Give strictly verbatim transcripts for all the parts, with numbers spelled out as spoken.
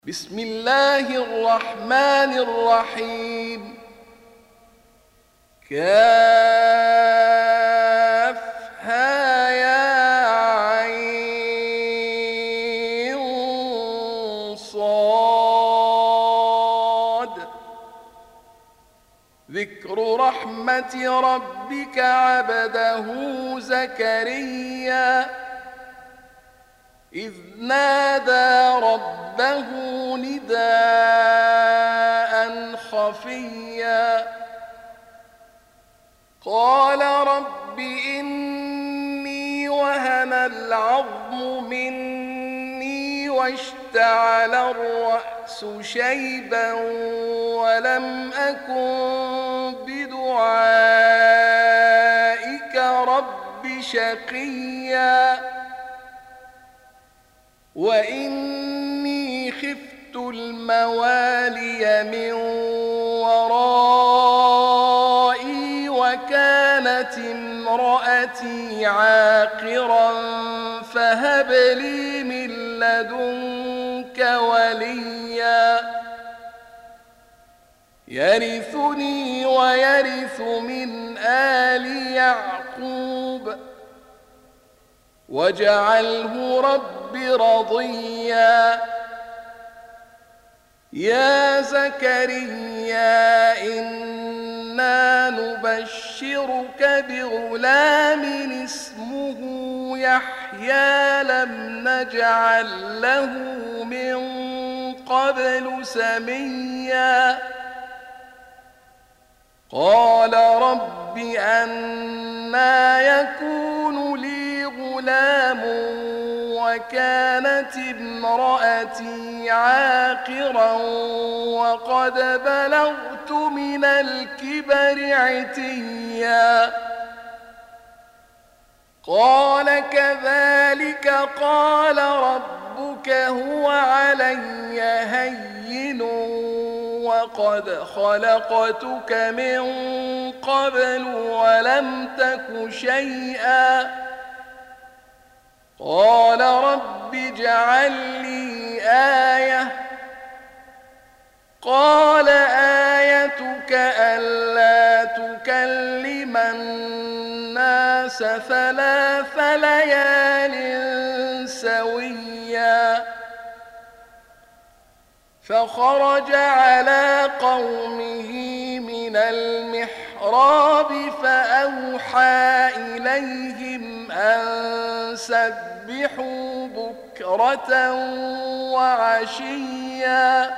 بسم الله الرحمن الرحيم. كافها يا عين صاد. ذكر رحمة ربك عبده زكريا إذ نادى ربه نداء خفيا قال رب إني وهن العظم مني واشتعل الرأس شيبا ولم أكن بدعائك رب شقيا وإني خفت الموالي من ورائي وكانت امرأتي عاقرا فهب لي من لدنك وليا يرثني ويرث من آل يعقوب واجعله رب رضيا. يا زكريا إنا نبشرك بغلام اسمه يحيى لم نجعل له من قبل سميا قال رب أنى يكون لي غلام وكانت امرأتي عاقرا وقد بلغت من الكبر عتيا قال كذلك قال ربك هو علي هين وقد خلقتك من قبل ولم تك شيئا قال رب اجعل لي آية قال آيتك ألا تكلم الناس ثلاث ليال سويا فخرج على قومه من المحراب فأوحى إليهم أن سبحوا بكرة وعشيا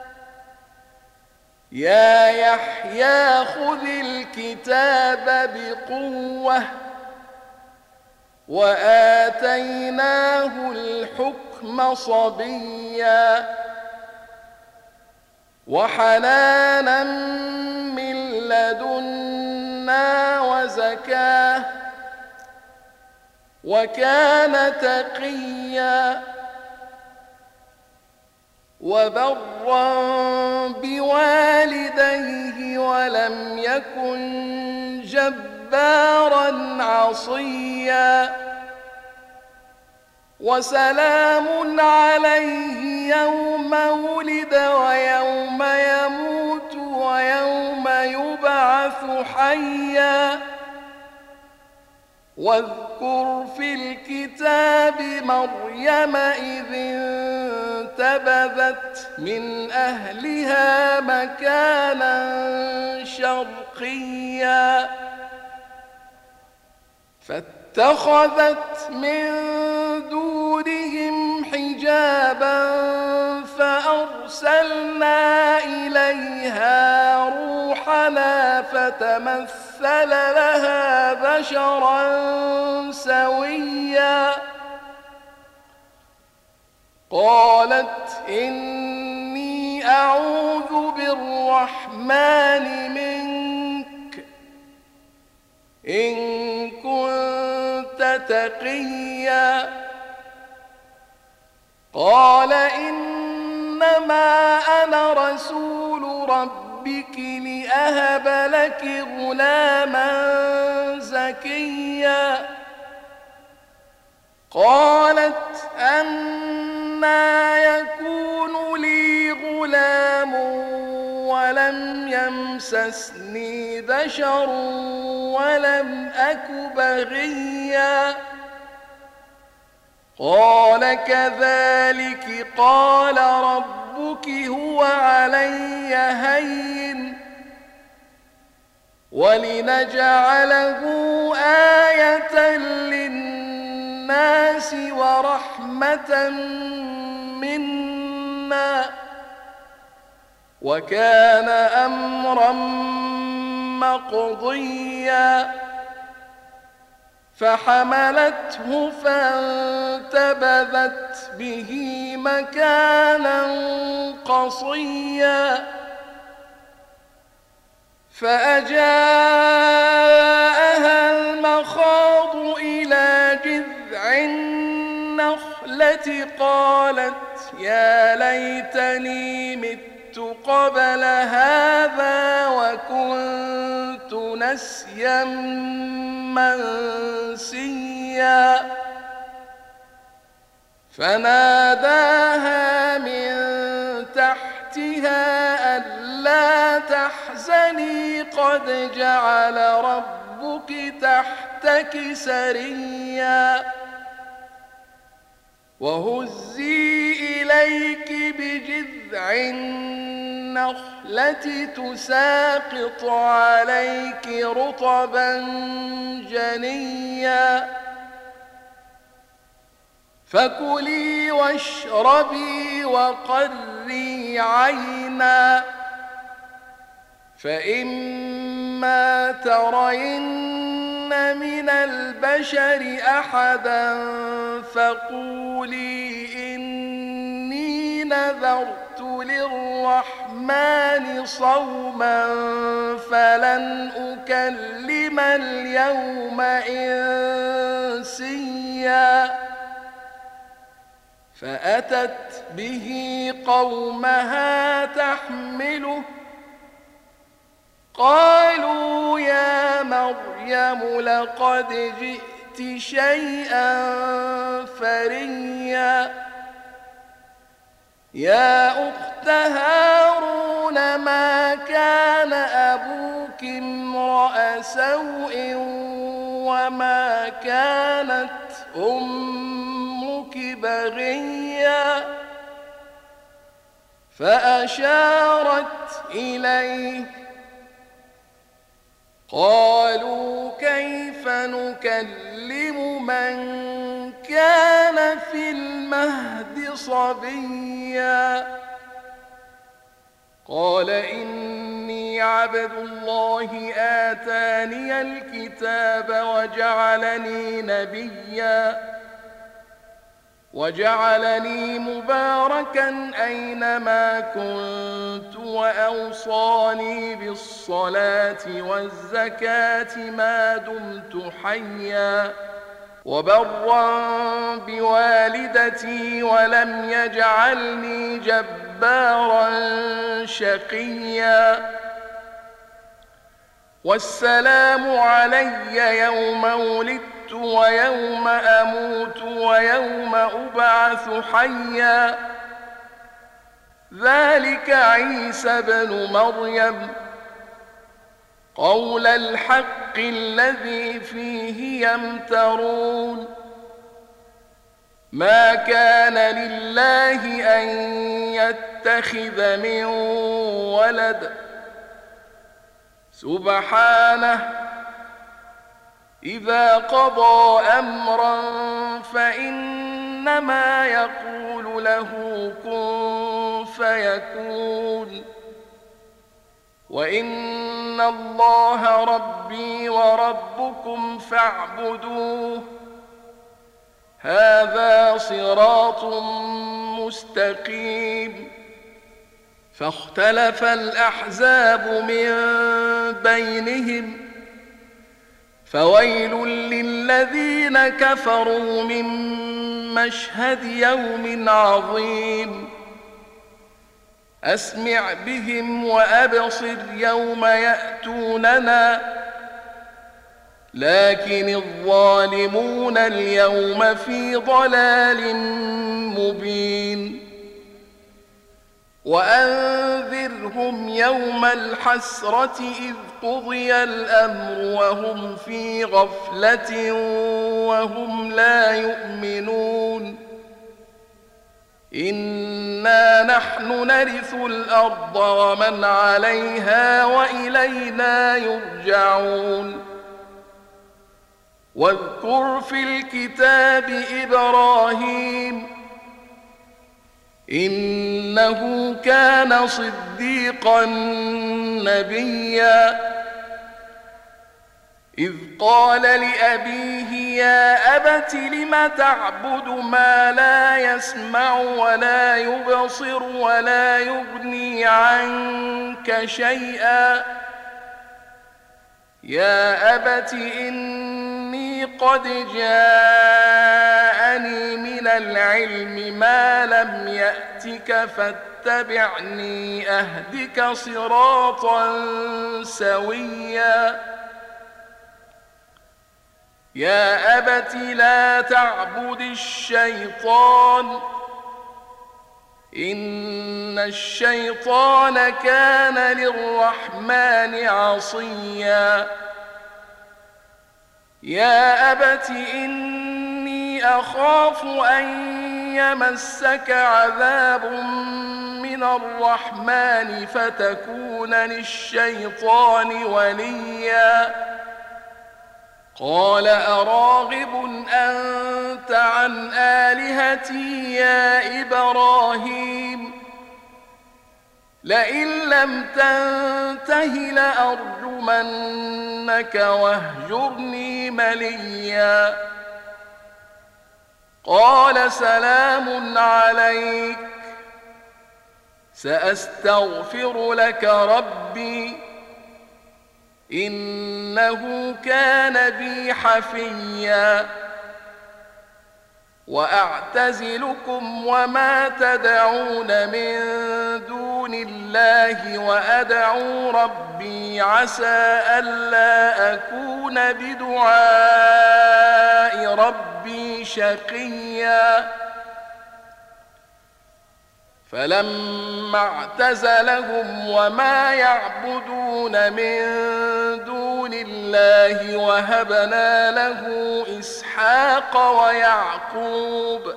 يا يحيى خذ الكتاب بقوة وآتيناه الحكم صبيا وحنانا من لدنا وزكاة وكان تقيا وبرا بوالديه ولم يكن جبارا عصيا وسلام عليه يوم ولد ويوم يموت ويوم يبعث حيا واذكر في الكتاب مريم إذ انتبذت من أهلها مكانا شرقيا فاتخذت من دونهم حجابا فأرسلنا إليها روحنا فتمثل لها بشرا سويا قالت إني أعوذ بالرحمن منك إن كنت تقيا قال إنما أنا رسول ربك لأهب لك غلاما زكيا قالت أنى يكون لي غلام ولم يمسسني بشر ولم أك بغيا قال كذلك قال ربك هو علي هين ولنجعله آية للناس ورحمة منا وكان أمرا مقضيا فحملته فانتبذت به مكانا قصيا فأجاءها المخاض إلى جذع النخلة قالت يا ليتني مت قبل هذا وكنت نسيا منسيا فناداها من تحتها ألا تحزني قد جعل ربك تحتك سريا وهزي إليك بجذع النخلة تساقط عليك رطبا جنيا فكلي واشربي وقري عينا فإما ترين من البشر أحدا فقولي إني نذرت للرحمن صوما فلن أكلم اليوم إنسيا فأتت به قومها تحمله قالوا يا مريم لقد جئت شيئا فريا يا أخت هارون ما كان أبوك امرأ سوء وما كانت أمك بغيا فأشارت إليه قالوا كيف نكلم من كان في المهد صبيا قال إني عبد الله آتاني الكتاب وجعلني نبيا وجعلني مباركا أينما كنت وأوصاني بالصلاة والزكاة ما دمت حيا وبرا بوالدتي ولم يجعلني جبارا شقيا والسلام علي يوم ولدت ويوم أموت ويوم أبعث حيا ذلك عيسى بن مريم قول الحق الذي فيه يمترون ما كان لله أن يتخذ من ولد سبحانه إذا قضى أمرا فإنما يقول له كن فيكون وإن الله ربي وربكم فاعبدوه هذا صراط مستقيم فاختلف الأحزاب من بينهم فويل للذين كفروا من مشهد يوم عظيم أسمع بهم وأبصر يوم يأتوننا لكن الظالمون اليوم في ضلال مبين وأنذرهم يوم الحسرة إذ قضي الأمر وهم في غفلة وهم لا يؤمنون إنا نحن نرث الأرض ومن عليها وإلينا يرجعون واذكر في الكتاب إبراهيم إنه كان صديقا نبيا إذ قال لأبيه يا أبت لم تعبد ما لا يسمع ولا يبصر ولا يغني عنك شيئا يا أبت إني قد جاءني من العلم ما لم يأتك فاتبعني أهدك صراطا سويا يا أبت لا تعبد الشيطان إن الشيطان كان للرحمن عصيا يا أبت إني أخاف أن يمسك عذاب من الرحمن فتكون للشيطان وليا قال أراغب أنت عن آلهتي يا إبراهيم لئن لم تنته لأرجمنك واهجرني مليا قال سلام عليك سأستغفر لك ربي إنه كان بي حفيا وأعتزلكم وما تدعون من دون الله وأدعو ربي عسى ألا أكون بدعاء ربي شقيا فلما اعتزلهم وما يعبدون من دون الله وهبنا له إسحاق ويعقوب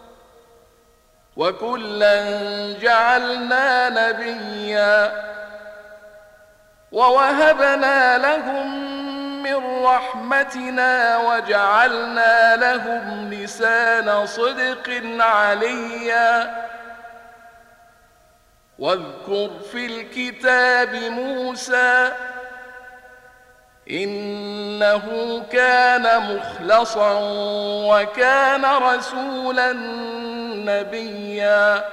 وكلا جعلنا نبيا ووهبنا لهم من رحمتنا وجعلنا لهم لسان صدق عليا واذكر في الكتاب موسى إنه كان مخلصا وكان رسولا نبيا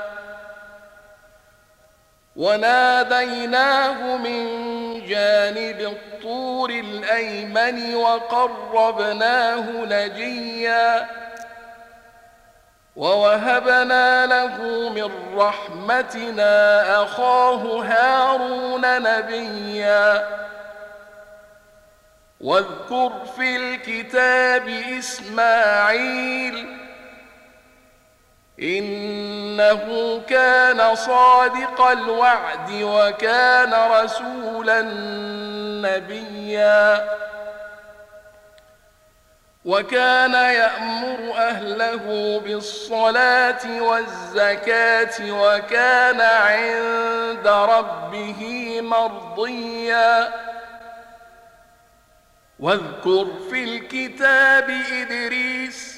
وناديناه من جانب الطور الأيمن وقربناه نجيا ووهبنا له من رحمتنا أخاه هارون نبيا واذكر في الكتاب إسماعيل إنه كان صادق الوعد وكان رسولا نبيا وكان يأمر أهله بالصلاة والزكاة وكان عند ربه مرضيا واذكر في الكتاب إدريس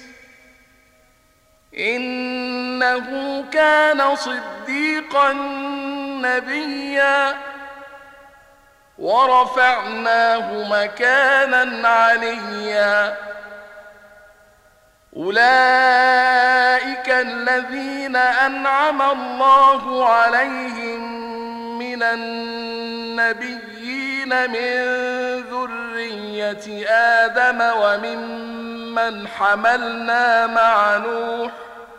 إنه كان صديقا نبيا ورفعناه مكانا عليا أولئك الذين أنعم الله عليهم من النبيين من ذرية آدم وممن حملنا مع نوح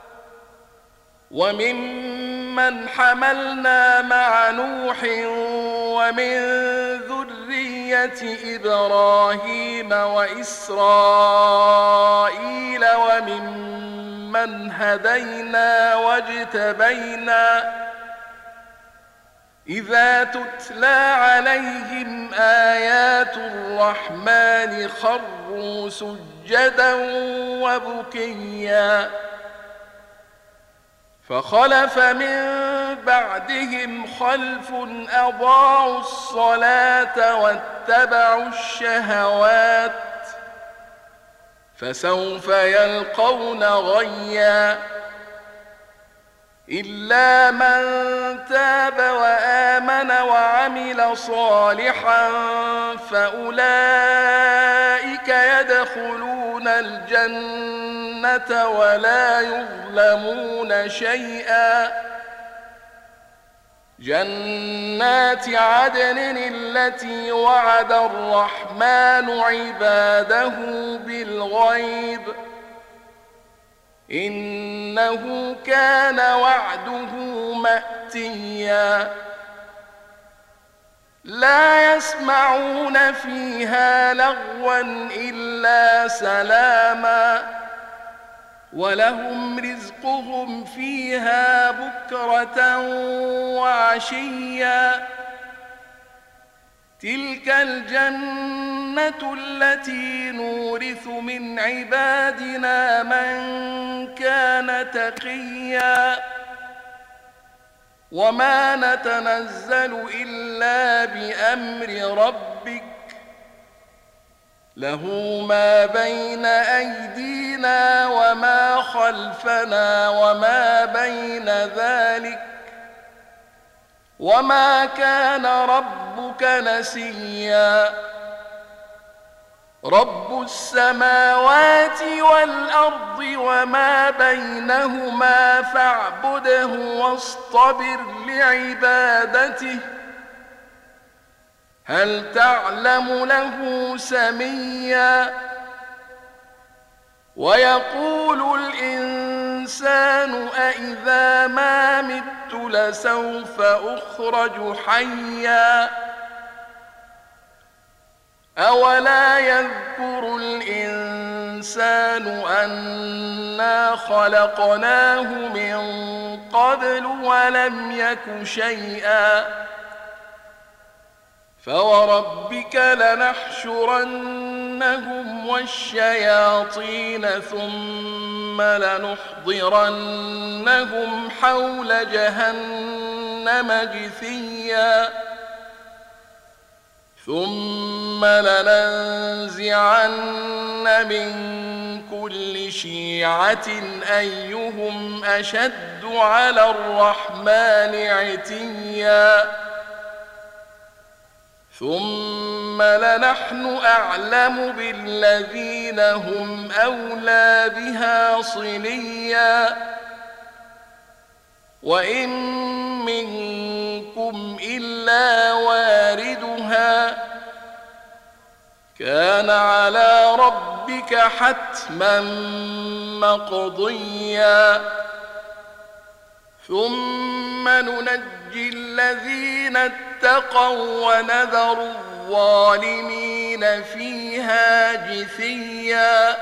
وممن حملنا مع نوح ومن ذرية إبراهيم وإسرائيل وممن هدينا واجتبينا إذا تتلى عليهم آيات الرحمن خروا سجدا وبكيا فخلف من بعدهم خلف أضاعوا الصلاة واتبعوا الشهوات فسوف يلقون غيا إلا من تاب وآمن وعمل صالحا فأولئك يدخلون الجنة ولا يظلمون شيئا جنات عدن التي وعد الرحمن عباده بالغيب إنه كان وعده مأتيا لا يسمعون فيها لغوا إلا سلاما ولهم رزقهم فيها بكرة وعشيا تلك الجنة التي نورث من عبادنا من كان تقيا وما نتنزل إلا بأمر ربك له ما بين أيدينا وما خلفنا وما بين ذلك وما كان ربك نسيا رب السماوات والأرض وما بينهما فاعبده واصطبر لعبادته هل تعلم له سميا ويقول الإنسان أإذا ما مت لسوف أخرج حيا أولا يذكر الإنسان أنا خلقناه من قبل ولم يك شيئا فوربك لنحشرنهم والشياطين ثم لنحضرنهم حول جهنم جثيا ثم لننزعن من كل شيعة أيهم أشد على الرحمن عتيا ثم لنحن أعلم بالذين هم أولى بها صليا وإن منكم إلا واردها كان على ربك حتما مقضيا ثم ننجي الذين اتقوا ونذر الظالمين فيها جثيا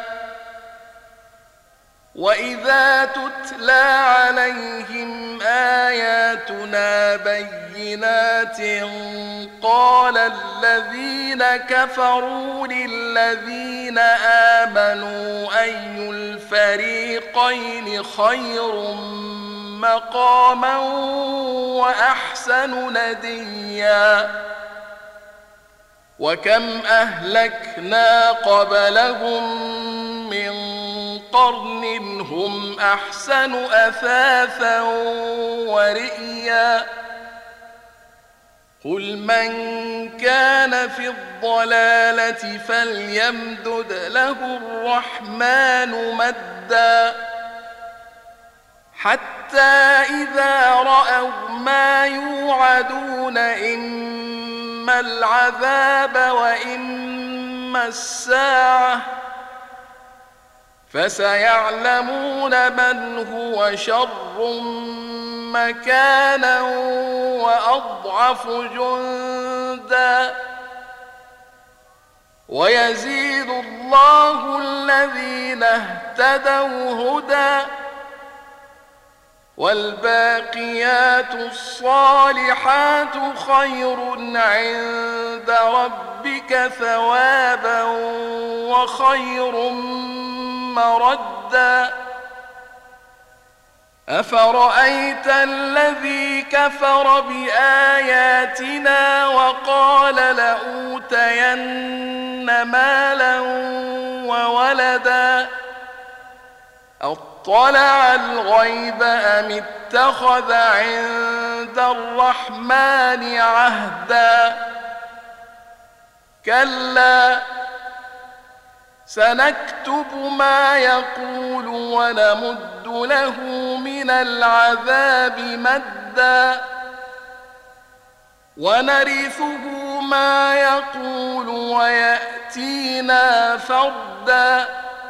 وإذا تتلى عليهم آياتنا بينات قال الذين كفروا للذين آمنوا أي الفريقين خير مقاما وأحسن نديا وكم أهلكنا قبلهم من قرن هم أحسن أثاثا ورئيا قل من كان في الضلالة فليمدد له الرحمن مدا حتى إذا رأوا ما يوعدون إما العذاب وإما الساعة فسيعلمون من هو شر مكانا وأضعف جندا ويزيد الله الذين اهتدوا هدى والباقيات الصالحات خير عند ربك ثوابا وخير مردا أفرأيت الذي كفر بآياتنا وقال لأوتين مالا وولدا أطلع الغيب أم اتخذ عند الرحمن عهدا كلا سنكتب ما يقول ونمد له من العذاب مدا ونرثه ما يقول ويأتينا فردا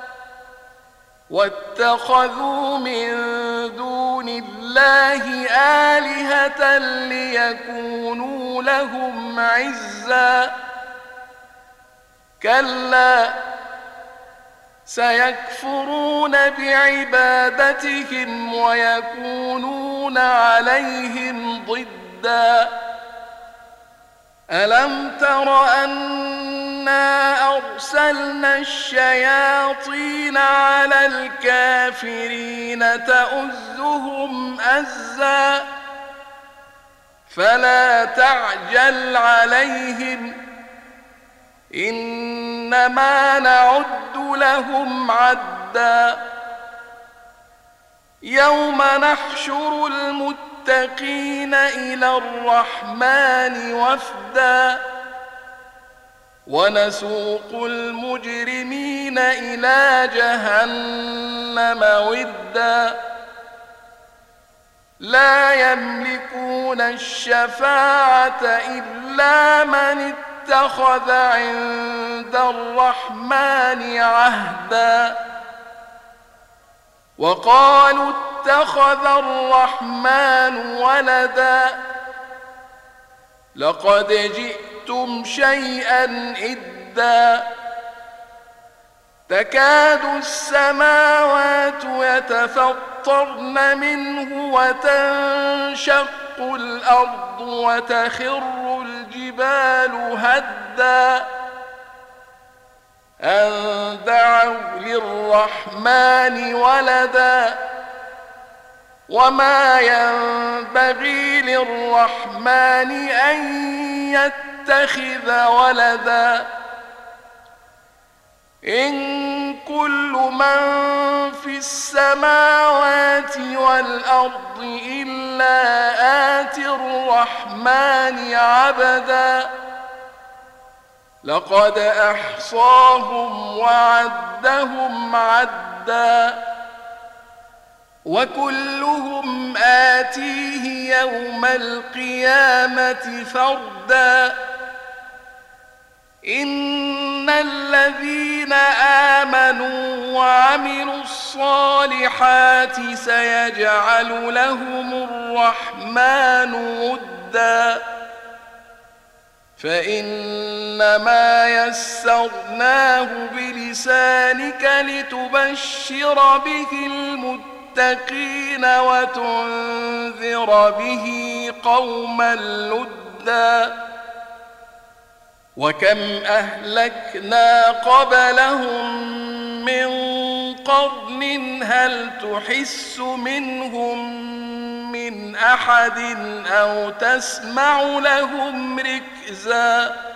واتخذوا من دون الله آلهة ليكونوا لهم عزا كلا سيكفرون بعبادتهم ويكونون عليهم ضدا ألم تر أنا أرسلنا الشياطين على الكافرين تؤزهم أزا فلا تعجل عليهم إنما نعد لهم عدا يوم نحشر المتقين إلى الرحمن وفدا ونسوق المجرمين إلى جهنم وردا لا يملكون الشفاعة إلا من اتخذ عند الرحمن عهدا وقالوا اتخذ الرحمن ولدا لقد جئتم شيئا إدا تكاد السماوات يتفطرن منه وتنشق الأرض وتخر الجبال هدا أن دعوا للرحمن ولدا وما ينبغي للرحمن أن يتخذ ولدا إن كل من في السماوات والأرض إلا آتي الرحمن عبدا لقد أحصاهم وعدهم عدا وكلهم آتيه يوم القيامة فردا إن الذين آمنوا وعملوا الصالحات سيجعل لهم الرحمن ودا فإنما يسرناه بلسانك لتبشر به المتقين وتنذر به قوما لدا وكم أهلكنا قبلهم من قرن هل تحس منهم من أحد أو تسمع لهم ركزا